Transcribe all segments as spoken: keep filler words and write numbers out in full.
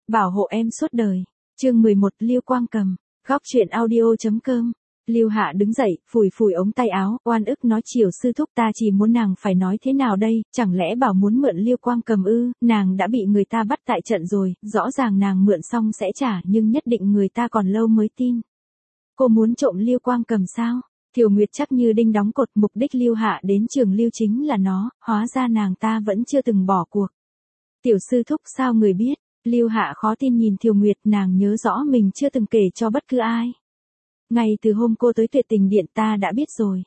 bảo hộ em suốt đời. Chương mười một Lưu Quang Cầm, góc truyện audio.com. Lưu Hạ đứng dậy, phủi phủi ống tay áo, oan ức nói Triều sư thúc ta chỉ muốn nàng phải nói thế nào đây, chẳng lẽ bảo muốn mượn Lưu Quang Cầm ư, nàng đã bị người ta bắt tại trận rồi, rõ ràng nàng mượn xong sẽ trả nhưng nhất định người ta còn lâu mới tin. Cô muốn trộm Lưu Quang Cầm sao? Thiều Nguyệt chắc như đinh đóng cột, mục đích Lưu Hạ đến trường Lưu chính là nó, hóa ra nàng ta vẫn chưa từng bỏ cuộc. Tiểu sư thúc sao người biết? Lưu Hạ khó tin nhìn Thiều Nguyệt, nàng nhớ rõ mình chưa từng kể cho bất cứ ai. Ngay từ hôm cô tới Tuyệt Tình Điện ta đã biết rồi.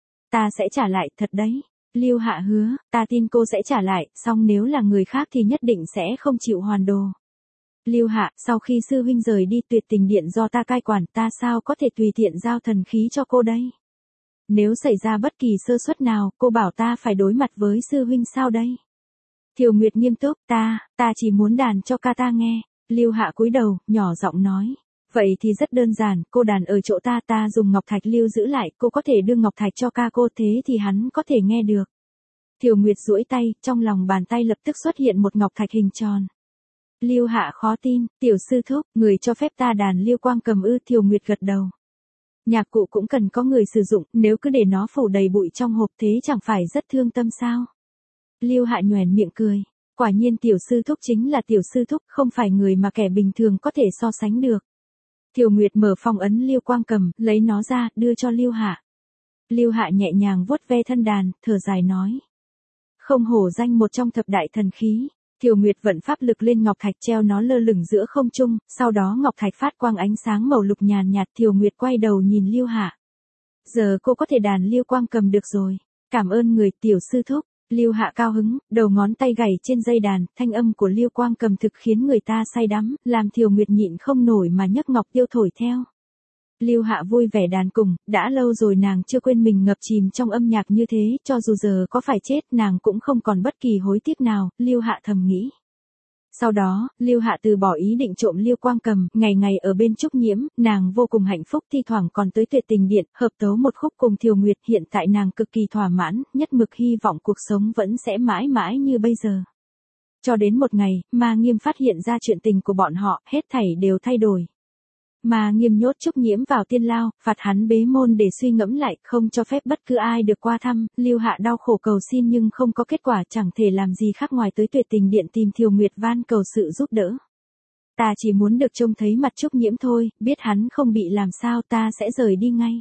Ta sẽ trả lại thật đấy. Lưu Hạ hứa, ta tin cô sẽ trả lại, song nếu là người khác thì nhất định sẽ không chịu hoàn đồ. Lưu Hạ, sau khi sư huynh rời đi Tuyệt Tình Điện do ta cai quản, ta sao có thể tùy tiện giao thần khí cho cô đây? Nếu xảy ra bất kỳ sơ suất nào, cô bảo ta phải đối mặt với sư huynh sao đây? Thiều Nguyệt nghiêm túc, ta, ta chỉ muốn đàn cho ca ta nghe. Lưu Hạ cúi đầu, nhỏ giọng nói. Vậy thì rất đơn giản, cô đàn ở chỗ ta, ta dùng ngọc thạch lưu giữ lại, cô có thể đưa ngọc thạch cho ca cô, thế thì hắn có thể nghe được. Thiều Nguyệt duỗi tay, trong lòng bàn tay lập tức xuất hiện một ngọc thạch hình tròn. Lưu Hạ khó tin, tiểu sư thúc, người cho phép ta đàn Lưu Quang Cầm ư? Thiều Nguyệt gật đầu. Nhạc cụ cũng cần có người sử dụng, nếu cứ để nó phủ đầy bụi trong hộp thế chẳng phải rất thương tâm sao? Lưu Hạ nhoẻn miệng cười, quả nhiên tiểu sư thúc chính là tiểu sư thúc, không phải người mà kẻ bình thường có thể so sánh được. Thiều Nguyệt mở phong ấn Lưu Quang Cầm, lấy nó ra, đưa cho Lưu Hạ. Lưu Hạ nhẹ nhàng vuốt ve thân đàn, thở dài nói. Không hổ danh một trong thập đại thần khí. Thiều Nguyệt vận pháp lực lên ngọc thạch treo nó lơ lửng giữa không trung, sau đó ngọc thạch phát quang ánh sáng màu lục nhàn nhạt. Thiều Nguyệt quay đầu nhìn Lưu Hạ. Giờ cô có thể đàn Lưu Quang Cầm được rồi. Cảm ơn người tiểu sư thúc. Lưu Hạ cao hứng, đầu ngón tay gảy trên dây đàn, thanh âm của Lưu Quang Cầm thực khiến người ta say đắm, làm Thiều Nguyệt nhịn không nổi mà nhấc ngọc tiêu thổi theo. Lưu Hạ vui vẻ đàn cùng, đã lâu rồi nàng chưa quên mình ngập chìm trong âm nhạc như thế, cho dù giờ có phải chết nàng cũng không còn bất kỳ hối tiếc nào, Lưu Hạ thầm nghĩ. Sau đó, Lưu Hạ từ bỏ ý định trộm Lưu Quang Cầm, ngày ngày ở bên Trúc Nhiễm, nàng vô cùng hạnh phúc, thi thoảng còn tới Tuyệt Tình Điện, hợp tấu một khúc cùng Thiều Nguyệt, hiện tại nàng cực kỳ thỏa mãn, nhất mực hy vọng cuộc sống vẫn sẽ mãi mãi như bây giờ. Cho đến một ngày, Ma Nghiêm phát hiện ra chuyện tình của bọn họ, hết thảy đều thay đổi. Ma Nghiêm nhốt Trúc Nhiễm vào tiên lao, phạt hắn bế môn để suy ngẫm lại, không cho phép bất cứ ai được qua thăm. Lưu Hạ đau khổ cầu xin nhưng không có kết quả, chẳng thể làm gì khác ngoài tới Tuyệt Tình Điện tìm Thiều Nguyệt van cầu sự giúp đỡ. Ta chỉ muốn được trông thấy mặt Trúc Nhiễm thôi, biết hắn không bị làm sao ta sẽ rời đi ngay.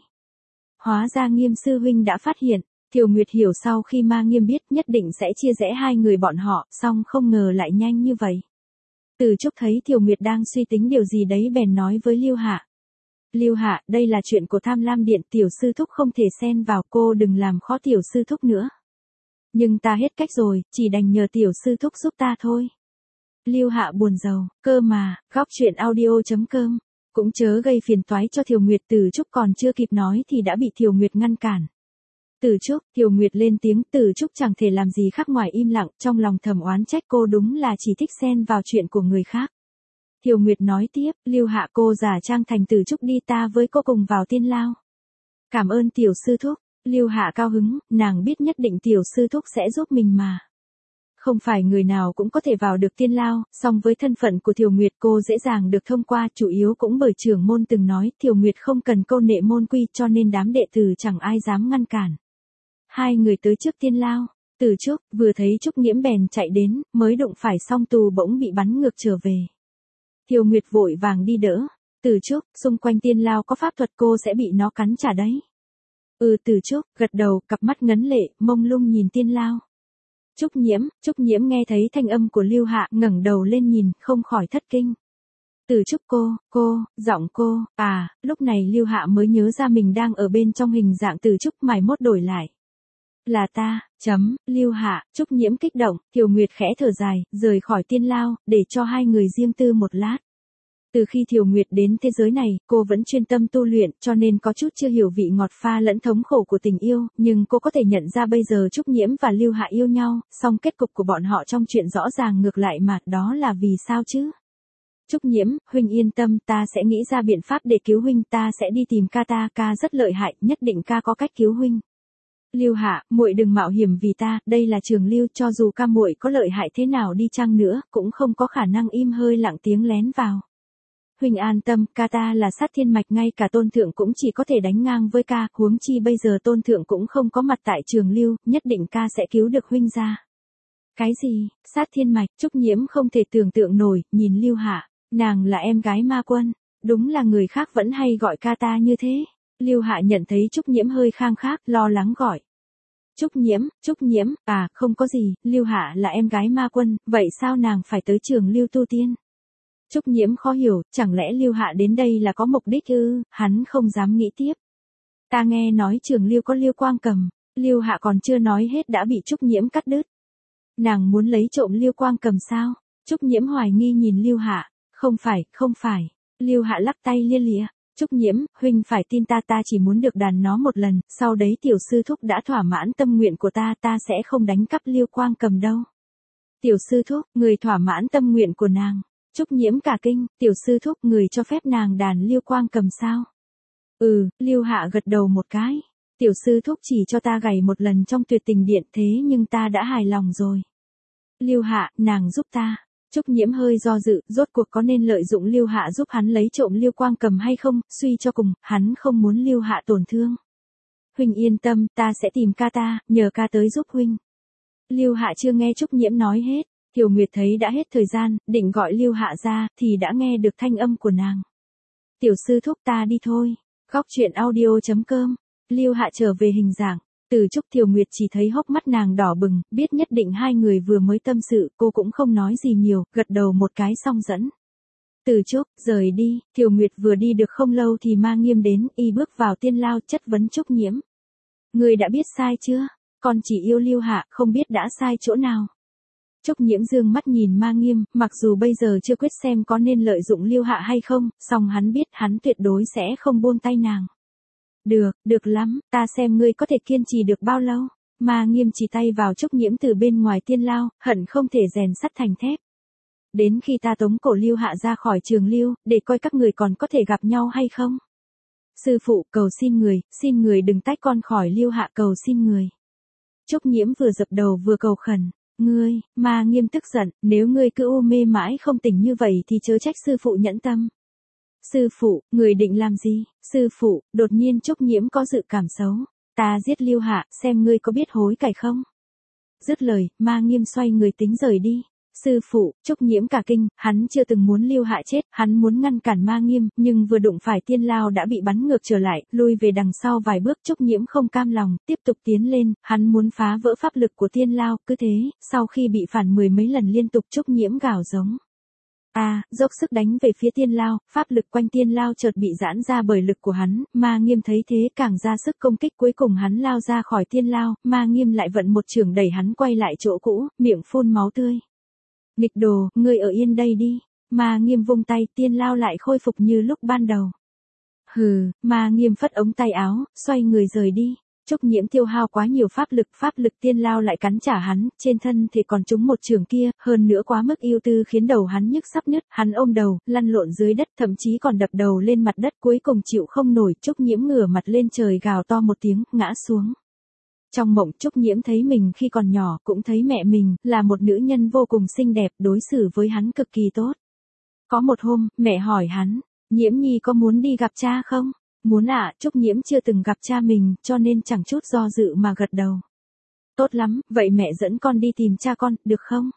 Hóa ra Nghiêm sư huynh đã phát hiện. Thiều Nguyệt hiểu sau khi Ma Nghiêm biết nhất định sẽ chia rẽ hai người bọn họ, song không ngờ lại nhanh như vậy. Từ Trúc thấy Thiều Nguyệt đang suy tính điều gì đấy bèn nói với Lưu Hạ. Lưu Hạ, đây là chuyện của Tham Lam Điện, tiểu sư thúc không thể xen vào, cô đừng làm khó tiểu sư thúc nữa. Nhưng ta hết cách rồi, chỉ đành nhờ tiểu sư thúc giúp ta thôi. Lưu Hạ buồn rầu, cơ mà, góc truyện audio.com, cũng chớ gây phiền toái cho Thiều Nguyệt. Từ Trúc còn chưa kịp nói thì đã bị Thiều Nguyệt ngăn cản. Từ Trúc, Thiều Nguyệt lên tiếng, Từ Trúc chẳng thể làm gì khác ngoài im lặng, trong lòng thầm oán trách cô đúng là chỉ thích xen vào chuyện của người khác. Thiều Nguyệt nói tiếp, Lưu Hạ cô giả trang thành Từ Trúc đi, ta với cô cùng vào tiên lao. Cảm ơn tiểu sư thúc. Lưu Hạ cao hứng, nàng biết nhất định tiểu sư thúc sẽ giúp mình mà. Không phải người nào cũng có thể vào được tiên lao, song với thân phận của Thiều Nguyệt cô dễ dàng được thông qua, chủ yếu cũng bởi trưởng môn từng nói Thiều Nguyệt không cần câu nệ môn quy, cho nên đám đệ tử chẳng ai dám ngăn cản. Hai người tới trước tiên lao, Từ Trúc vừa thấy Trúc Nhiễm bèn chạy đến, mới đụng phải song tù bỗng bị bắn ngược trở về. Thiều Nguyệt vội vàng đi đỡ. Từ Trúc, xung quanh tiên lao có pháp thuật, cô sẽ bị nó cắn trả đấy. Ừ, Từ Trúc gật đầu, cặp mắt ngấn lệ, mông lung nhìn tiên lao. Trúc Nhiễm, Trúc Nhiễm nghe thấy thanh âm của Lưu Hạ, ngẩng đầu lên nhìn, không khỏi thất kinh. Từ Trúc cô, cô, giọng cô, à, lúc này Lưu Hạ mới nhớ ra mình đang ở bên trong hình dạng Từ Trúc, mày mốt đổi lại. Là ta, chấm, Lưu Hạ. Trúc Nhiễm kích động, Thiều Nguyệt khẽ thở dài, rời khỏi tiên lao, để cho hai người riêng tư một lát. Từ khi Thiều Nguyệt đến thế giới này, cô vẫn chuyên tâm tu luyện, cho nên có chút chưa hiểu vị ngọt pha lẫn thống khổ của tình yêu, nhưng cô có thể nhận ra bây giờ Trúc Nhiễm và Lưu Hạ yêu nhau, song kết cục của bọn họ trong chuyện rõ ràng ngược lại mà, đó là vì sao chứ? Trúc Nhiễm, huynh yên tâm, ta sẽ nghĩ ra biện pháp để cứu huynh, ta sẽ đi tìm ca ta, ca rất lợi hại, nhất định ca có cách cứu huynh. Lưu Hạ, muội đừng mạo hiểm vì ta, đây là Trường Lưu, cho dù ca muội có lợi hại thế nào đi chăng nữa, cũng không có khả năng im hơi lặng tiếng lén vào. Huynh an tâm, ca ta là sát thiên mạch, ngay cả Tôn Thượng cũng chỉ có thể đánh ngang với ca, huống chi bây giờ Tôn Thượng cũng không có mặt tại Trường Lưu, nhất định ca sẽ cứu được huynh ra. Cái gì, sát thiên mạch, Trúc Nhiễm không thể tưởng tượng nổi, nhìn Lưu Hạ, nàng là em gái ma quân, đúng là người khác vẫn hay gọi ca ta như thế. Lưu Hạ nhận thấy Trúc Nhiễm hơi khang khác, lo lắng gọi. Trúc Nhiễm, Trúc Nhiễm, à, không có gì, Lưu Hạ là em gái ma quân, vậy sao nàng phải tới Trường Lưu tu tiên? Trúc Nhiễm khó hiểu, chẳng lẽ Lưu Hạ đến đây là có mục đích ư, hắn không dám nghĩ tiếp. Ta nghe nói Trường Lưu có Lưu Quang Cầm, Lưu Hạ còn chưa nói hết đã bị Trúc Nhiễm cắt đứt. Nàng muốn lấy trộm Lưu Quang Cầm sao? Trúc Nhiễm hoài nghi nhìn Lưu Hạ, không phải, không phải, Lưu Hạ lắc tay lia lịa. Trúc Nhiễm, huynh phải tin ta, ta chỉ muốn được đàn nó một lần, sau đấy tiểu sư thúc đã thỏa mãn tâm nguyện của ta, ta sẽ không đánh cắp Lưu Quang Cầm đâu. Tiểu sư thúc, người thỏa mãn tâm nguyện của nàng. Trúc Nhiễm cả kinh, tiểu sư thúc, người cho phép nàng đàn Lưu Quang Cầm sao? Ừ, Lưu Hạ gật đầu một cái. Tiểu sư thúc chỉ cho ta gảy một lần trong tuyệt tình điện, thế nhưng ta đã hài lòng rồi. Lưu Hạ, nàng giúp ta. Trúc Nhiễm hơi do dự, rốt cuộc có nên lợi dụng Lưu Hạ giúp hắn lấy trộm Lưu Quang Cầm hay không, suy cho cùng, hắn không muốn Lưu Hạ tổn thương. Huynh yên tâm, ta sẽ tìm ca ta, nhờ ca tới giúp huynh. Lưu Hạ chưa nghe Trúc Nhiễm nói hết, Tiểu Nguyệt thấy đã hết thời gian, định gọi Lưu Hạ ra, thì đã nghe được thanh âm của nàng. Tiểu sư thúc, ta đi thôi. Góc truyện audio chấm com. Lưu Hạ trở về hình dạng. Từ Trúc Tiểu Nguyệt chỉ thấy hốc mắt nàng đỏ bừng, biết nhất định hai người vừa mới tâm sự, cô cũng không nói gì nhiều, gật đầu một cái xong dẫn. Từ Trúc, rời đi, Tiểu Nguyệt vừa đi được không lâu thì Ma Nghiêm đến, y bước vào tiên lao chất vấn Trúc Nhiễm. Người đã biết sai chưa? Con chỉ yêu Lưu Hạ, không biết đã sai chỗ nào. Trúc Nhiễm dương mắt nhìn Ma Nghiêm, mặc dù bây giờ chưa quyết xem có nên lợi dụng Lưu Hạ hay không, song hắn biết hắn tuyệt đối sẽ không buông tay nàng. Được, được lắm, ta xem ngươi có thể kiên trì được bao lâu. Ma Nghiêm chỉ tay vào Trúc Nhiễm từ bên ngoài tiên lao, hận không thể rèn sắt thành thép. Đến khi ta tống cổ Lưu Hạ ra khỏi Trường Lưu, để coi các người còn có thể gặp nhau hay không. Sư phụ, cầu xin người, xin người đừng tách con khỏi Lưu Hạ, cầu xin người. Trúc Nhiễm vừa dập đầu vừa cầu khẩn. Ngươi, Ma Nghiêm tức giận, nếu ngươi cứ u mê mãi không tỉnh như vậy thì chớ trách sư phụ nhẫn tâm. Sư phụ, người định làm gì? Sư phụ, đột nhiên Trúc Nhiễm có dự cảm xấu. Ta giết Lưu Hạ, xem ngươi có biết hối cải không? Dứt lời, Ma Nghiêm xoay người tính rời đi. Sư phụ, Trúc Nhiễm cả kinh, hắn chưa từng muốn Lưu Hạ chết, hắn muốn ngăn cản Ma Nghiêm, nhưng vừa đụng phải tiên lao đã bị bắn ngược trở lại, lui về đằng sau vài bước. Trúc Nhiễm không cam lòng, tiếp tục tiến lên, hắn muốn phá vỡ pháp lực của tiên lao, cứ thế, sau khi bị phản mười mấy lần liên tục Trúc Nhiễm gào giống. A, à, dốc sức đánh về phía tiên lao, pháp lực quanh tiên lao chợt bị giãn ra bởi lực của hắn, Ma Nghiêm thấy thế càng ra sức công kích, cuối cùng hắn lao ra khỏi tiên lao, Ma Nghiêm lại vận một chưởng đẩy hắn quay lại chỗ cũ, miệng phun máu tươi. Nghịch đồ, ngươi ở yên đây đi. Ma Nghiêm vung tay, tiên lao lại khôi phục như lúc ban đầu. Hừ, Ma Nghiêm phất ống tay áo, xoay người rời đi. Trúc Nhiễm tiêu hao quá nhiều pháp lực, pháp lực tiên lao lại cắn trả hắn, trên thân thì còn trúng một chưởng kia, hơn nữa quá mức ưu tư khiến đầu hắn nhức sắp nứt, hắn ôm đầu, lăn lộn dưới đất, thậm chí còn đập đầu lên mặt đất, cuối cùng chịu không nổi, Trúc Nhiễm ngửa mặt lên trời gào to một tiếng, ngã xuống. Trong mộng Trúc Nhiễm thấy mình khi còn nhỏ, cũng thấy mẹ mình, là một nữ nhân vô cùng xinh đẹp, đối xử với hắn cực kỳ tốt. Có một hôm, mẹ hỏi hắn, Nhiễm Nhi có muốn đi gặp cha không? Muốn ạ, à, Trúc Nhiễm chưa từng gặp cha mình, cho nên chẳng chút do dự mà gật đầu. Tốt lắm, vậy mẹ dẫn con đi tìm cha con, được không?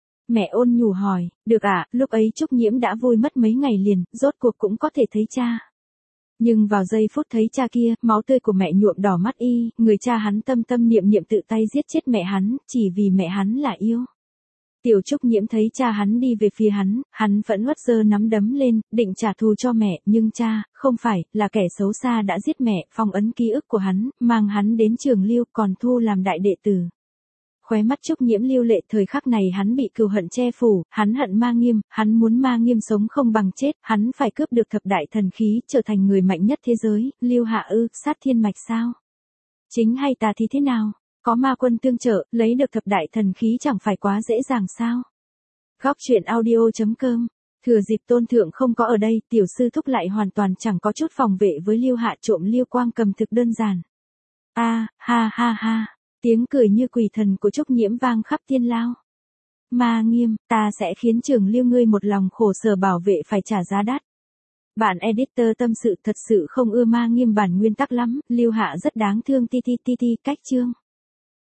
Mẹ ôn nhủ hỏi, được ạ, à, lúc ấy Trúc Nhiễm đã vui mất mấy ngày liền, rốt cuộc cũng có thể thấy cha. Nhưng vào giây phút thấy cha kia, máu tươi của mẹ nhuộm đỏ mắt y, người cha hắn tâm tâm niệm niệm tự tay giết chết mẹ hắn, chỉ vì mẹ hắn là yêu. Tiểu Trúc Nhiễm thấy cha hắn đi về phía hắn, hắn vẫn uất giơ nắm đấm lên, định trả thù cho mẹ, nhưng cha, không phải, là kẻ xấu xa đã giết mẹ, phong ấn ký ức của hắn, mang hắn đến Trường Lưu, còn thu làm đại đệ tử. Khóe mắt Trúc Nhiễm lưu lệ, thời khắc này hắn bị cừu hận che phủ, hắn hận Ma Nghiêm, hắn muốn Ma Nghiêm sống không bằng chết, hắn phải cướp được thập đại thần khí, trở thành người mạnh nhất thế giới. Lưu Hạ ư, sát thiên mạch sao? Chính hay tà thì thế nào? Có ma quân tương trợ, lấy được thập đại thần khí chẳng phải quá dễ dàng sao? Góc truyện audio chấm com. Thừa dịp Tôn Thượng không có ở đây, tiểu sư thúc lại hoàn toàn chẳng có chút phòng vệ với Lưu Hạ, trộm Lưu Quang Cầm thực đơn giản. A, ha ha ha, tiếng cười như quỷ thần của Trúc Nhiễm vang khắp thiên lao. Ma Nghiêm, ta sẽ khiến trưởng Liêu ngươi một lòng khổ sở bảo vệ phải trả giá đắt. Bạn editor tâm sự thật sự không ưa Ma Nghiêm bản nguyên tắc lắm, Liêu Hạ rất đáng thương ti ti ti ti cách chương.